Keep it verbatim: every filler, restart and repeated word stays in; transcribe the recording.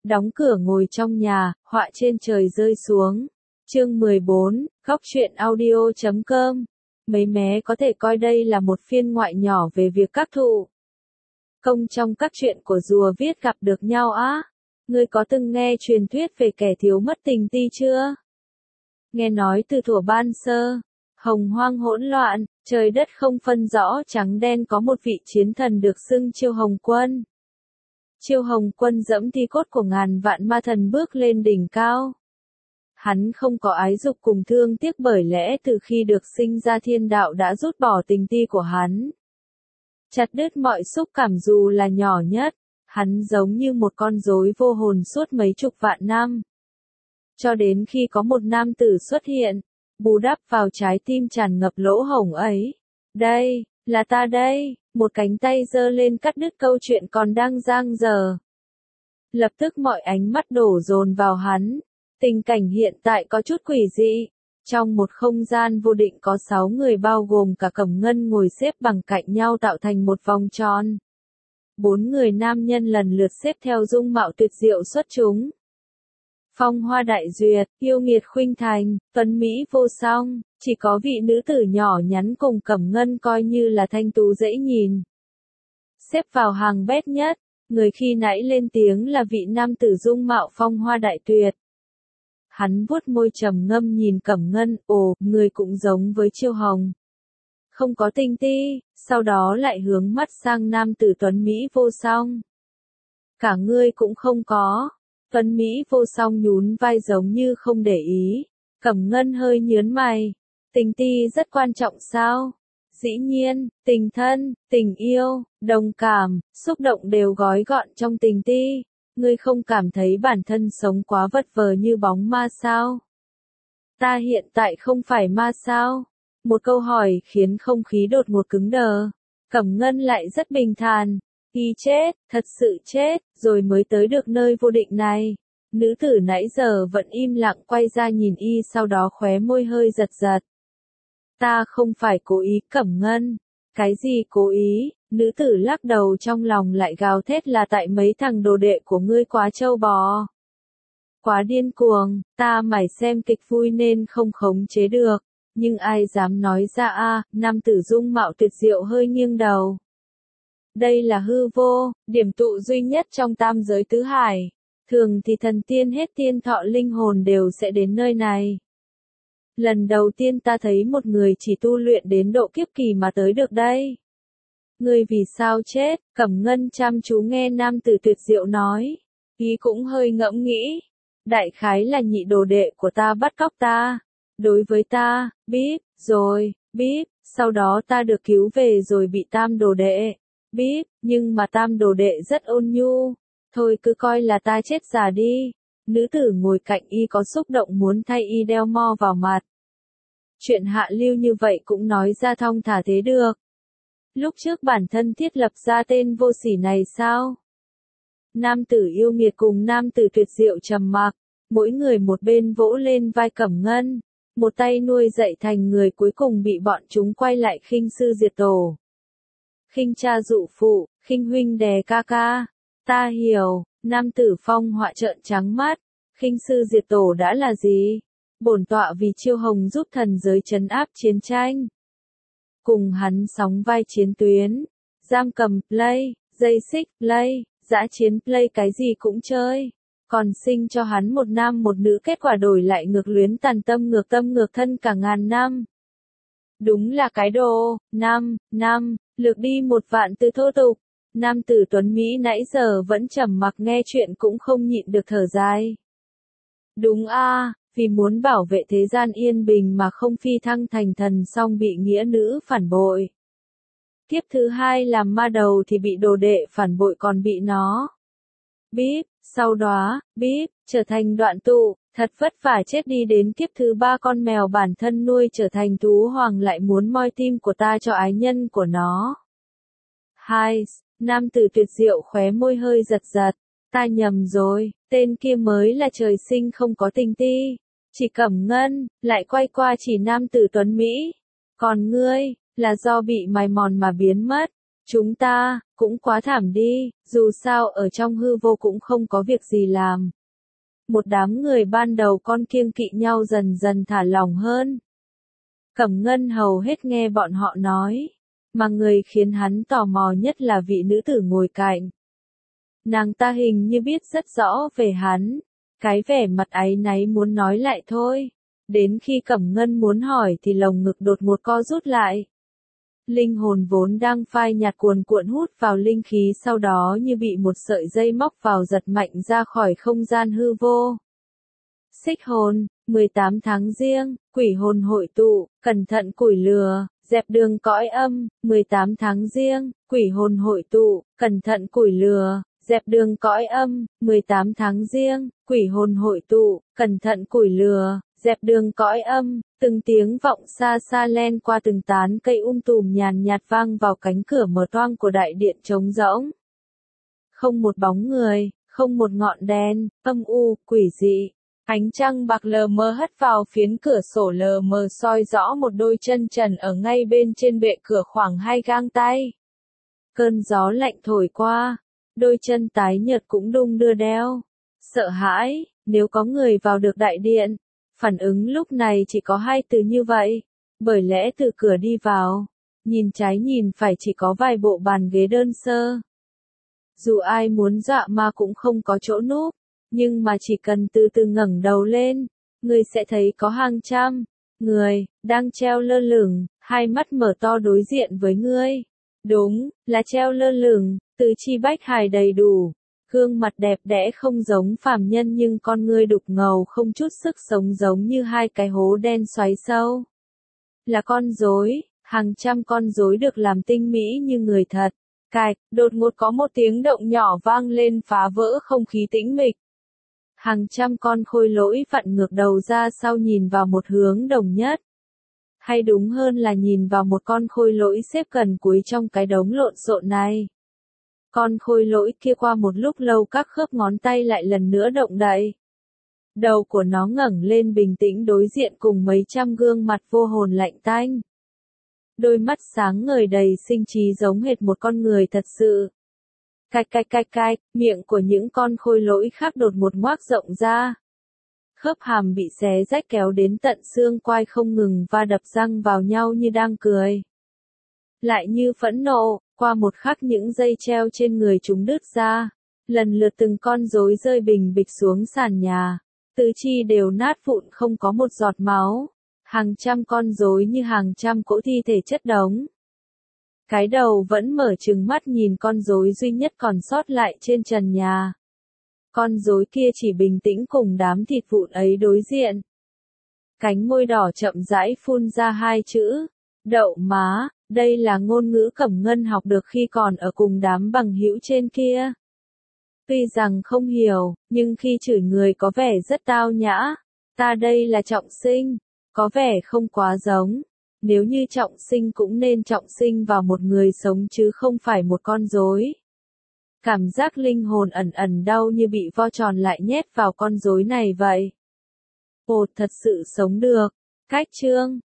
đóng cửa ngồi trong nhà, họa trên trời rơi xuống. Chương mười bốn, góc truyện audio chấm com. Mấy mé có thể coi đây là một phiên ngoại nhỏ về việc các thụ công trong các chuyện của rùa viết gặp được nhau á. Ngươi có từng nghe truyền thuyết về kẻ thiếu mất tình ti chưa? Nghe nói từ thuở ban sơ, hồng hoang hỗn loạn, trời đất không phân rõ trắng đen, có một vị chiến thần được xưng Chiêu Hồng Quân. Chiêu Hồng Quân dẫm thi cốt của ngàn vạn ma thần bước lên đỉnh cao. Hắn không có ái dục cùng thương tiếc, bởi lẽ từ khi được sinh ra thiên đạo đã rút bỏ tình ti của hắn, chặt đứt mọi xúc cảm dù là nhỏ nhất. Hắn giống như một con rối vô hồn suốt mấy chục vạn năm. Cho đến khi có một nam tử xuất hiện, bù đắp vào trái tim tràn ngập lỗ hổng ấy. Đây, là ta đây, một cánh tay giơ lên cắt đứt câu chuyện còn đang dang dở. Lập tức mọi ánh mắt đổ dồn vào hắn. Tình cảnh hiện tại có chút quỷ dị. Trong một không gian vô định có sáu người bao gồm cả Cẩm Ngân ngồi xếp bằng cạnh nhau tạo thành một vòng tròn. Bốn người nam nhân lần lượt xếp theo dung mạo tuyệt diệu xuất chúng. Phong hoa đại duyệt, yêu nghiệt khuynh thành, tuấn mỹ vô song, chỉ có vị nữ tử nhỏ nhắn cùng Cẩm Ngân coi như là thanh tú dễ nhìn. Xếp vào hàng bét nhất, người khi nãy lên tiếng là vị nam tử dung mạo phong hoa đại tuyệt. Hắn vuốt môi trầm ngâm nhìn Cẩm Ngân, ồ, người cũng giống với Chiêu Hồng. Không có tinh ti, sau đó lại hướng mắt sang nam tử tuấn Mỹ vô song. Cả ngươi cũng không có. Tuấn Mỹ vô song nhún vai giống như không để ý. Cẩm Ngân hơi nhớn mày. Tình ti rất quan trọng sao? Dĩ nhiên, tình thân, tình yêu, đồng cảm, xúc động đều gói gọn trong tình ti. Ngươi không cảm thấy bản thân sống quá vật vờ như bóng ma sao? Ta hiện tại không phải ma sao? Một câu hỏi khiến không khí đột ngột cứng đờ. Cẩm Ngân lại rất bình thản. Y chết, thật sự chết, rồi mới tới được nơi vô định này. Nữ tử nãy giờ vẫn im lặng quay ra nhìn y, sau đó khóe môi hơi giật giật. Ta không phải cố ý, Cẩm Ngân. Cái gì cố ý? Nữ tử lắc đầu, trong lòng lại gào thét, là tại mấy thằng đồ đệ của ngươi quá trâu bò. Quá điên cuồng, ta mải xem kịch vui nên không khống chế được. Nhưng ai dám nói ra a? Nam tử dung mạo tuyệt diệu hơi nghiêng đầu. Đây là hư vô, điểm tụ duy nhất trong tam giới tứ hải. Thường thì thần tiên hết tiên thọ linh hồn đều sẽ đến nơi này. Lần đầu tiên ta thấy một người chỉ tu luyện đến độ kiếp kỳ mà tới được đây. Ngươi vì sao chết? Cẩm Ngân chăm chú nghe nam tử tuyệt diệu nói. Ý cũng hơi ngẫm nghĩ. Đại khái là nhị đồ đệ của ta bắt cóc ta. Đối với ta, bíp, rồi, bíp, sau đó ta được cứu về rồi bị tam đồ đệ. Bíp, nhưng mà tam đồ đệ rất ôn nhu. Thôi cứ coi là ta chết già đi. Nữ tử ngồi cạnh y có xúc động muốn thay y đeo mo vào mặt. Chuyện hạ lưu như vậy cũng nói ra thong thả thế được. Lúc trước bản thân thiết lập ra tên vô sỉ này sao? Nam tử yêu nghiệt cùng nam tử tuyệt diệu trầm mặc. Mỗi người một bên vỗ lên vai Cẩm Ngân. Một tay nuôi dạy thành người, cuối cùng bị bọn chúng quay lại khinh sư diệt tổ. Khinh cha dụ phụ, khinh huynh đè ca ca. Ta hiểu, nam tử phong họa trợn trắng mắt. Khinh sư diệt tổ đã là gì? Bổn tọa vì Chiêu Hồng giúp thần giới trấn áp chiến tranh. Cùng hắn sóng vai chiến tuyến. Giam cầm, play, dây xích, play, dã chiến, play, cái gì cũng chơi. Còn sinh cho hắn một nam một nữ, kết quả đổi lại ngược luyến tàn tâm ngược tâm ngược thân cả ngàn năm. Đúng là cái đồ, năm, năm, lược đi một vạn từ thô tục. Nam tử tuấn Mỹ nãy giờ vẫn trầm mặc nghe chuyện cũng không nhịn được thở dài. Đúng a, vì muốn bảo vệ thế gian yên bình mà không phi thăng thành thần xong bị nghĩa nữ phản bội. Kiếp thứ hai làm ma đầu thì bị đồ đệ phản bội còn bị nó. Bíp, sau đó, bíp, trở thành đoạn tụ, thật vất vả chết đi đến kiếp thứ ba con mèo bản thân nuôi trở thành thú hoàng lại muốn moi tim của ta cho ái nhân của nó. Hai, nam tử tuyệt diệu khóe môi hơi giật giật, ta nhầm rồi, tên kia mới là trời sinh không có tình ti. Chỉ Cẩm Ngân, lại quay qua chỉ nam tử tuấn Mỹ. Còn ngươi, là do bị mài mòn mà biến mất. Chúng ta, cũng quá thảm đi, dù sao ở trong hư vô cũng không có việc gì làm. Một đám người ban đầu con kiêng kỵ nhau dần dần thả lỏng hơn. Cẩm Ngân hầu hết nghe bọn họ nói, mà người khiến hắn tò mò nhất là vị nữ tử ngồi cạnh. Nàng ta hình như biết rất rõ về hắn, cái vẻ mặt áy náy muốn nói lại thôi. Đến khi Cẩm Ngân muốn hỏi thì lồng ngực đột ngột co rút lại. Linh hồn vốn đang phai nhạt cuồn cuộn hút vào linh khí sau đó như bị một sợi dây móc vào giật mạnh ra khỏi không gian hư vô. Xích hồn, mười tám tháng giêng, quỷ hồn hội tụ, cẩn thận củi lửa, dẹp đường cõi âm, mười tám tháng giêng, quỷ hồn hội tụ, cẩn thận củi lửa, dẹp đường cõi âm, mười tám tháng giêng, quỷ hồn hội tụ, cẩn thận củi lửa, dẹp đường cõi âm, từng tiếng vọng xa xa len qua từng tán cây um tùm nhàn nhạt vang vào cánh cửa mở toang của đại điện trống rỗng. Không một bóng người, không một ngọn đèn, âm u, quỷ dị. Ánh trăng bạc lờ mờ hắt vào phiến cửa sổ lờ mờ soi rõ một đôi chân trần ở ngay bên trên bệ cửa khoảng hai gang tay. Cơn gió lạnh thổi qua, đôi chân tái nhợt cũng đung đưa đeo. Sợ hãi, nếu có người vào được đại điện. Phản ứng lúc này chỉ có hai từ như vậy, bởi lẽ từ cửa đi vào, nhìn trái nhìn phải chỉ có vài bộ bàn ghế đơn sơ. Dù ai muốn dọa ma cũng không có chỗ núp, nhưng mà chỉ cần từ từ ngẩng đầu lên, người sẽ thấy có hàng trăm người đang treo lơ lửng, hai mắt mở to đối diện với ngươi. Đúng, là treo lơ lửng, tứ chi bách hài đầy đủ. Gương mặt đẹp đẽ không giống phàm nhân nhưng con ngươi đục ngầu không chút sức sống giống như hai cái hố đen xoáy sâu. Là con rối, hàng trăm con rối được làm tinh mỹ như người thật. Cạch, đột ngột có một tiếng động nhỏ vang lên phá vỡ không khí tĩnh mịch. Hàng trăm con khôi lỗi vặn ngược đầu ra sau nhìn vào một hướng đồng nhất. Hay đúng hơn là nhìn vào một con khôi lỗi xếp gần cuối trong cái đống lộn xộn này. Con khôi lỗi kia qua một lúc lâu các khớp ngón tay lại lần nữa động đậy. Đầu của nó ngẩng lên bình tĩnh đối diện cùng mấy trăm gương mặt vô hồn lạnh tanh. Đôi mắt sáng ngời đầy sinh trí giống hệt một con người thật sự. Cạch cạch cạch cạch, miệng của những con khôi lỗi khác đột một ngoác rộng ra. Khớp hàm bị xé rách kéo đến tận xương quai không ngừng va đập răng vào nhau như đang cười. Lại như phẫn nộ, qua một khắc những dây treo trên người chúng đứt ra. Lần lượt từng con rối rơi bình bịch xuống sàn nhà. Tứ chi đều nát vụn không có một giọt máu. Hàng trăm con rối như hàng trăm cỗ thi thể chất đống. Cái đầu vẫn mở trừng mắt nhìn con rối duy nhất còn sót lại trên trần nhà. Con rối kia chỉ bình tĩnh cùng đám thịt vụn ấy đối diện. Cánh môi đỏ chậm rãi phun ra hai chữ. Đậu má, đây là ngôn ngữ Cẩm Ngân học được khi còn ở cùng đám bằng hữu trên kia. Tuy rằng không hiểu, nhưng khi chửi người có vẻ rất tao nhã. Ta đây là Trọng Sinh, có vẻ không quá giống. Nếu như Trọng Sinh cũng nên trọng sinh vào một người sống chứ không phải một con rối. Cảm giác linh hồn ẩn ẩn đau như bị vo tròn lại nhét vào con rối này vậy. Ồ, thật sự sống được. Cách chương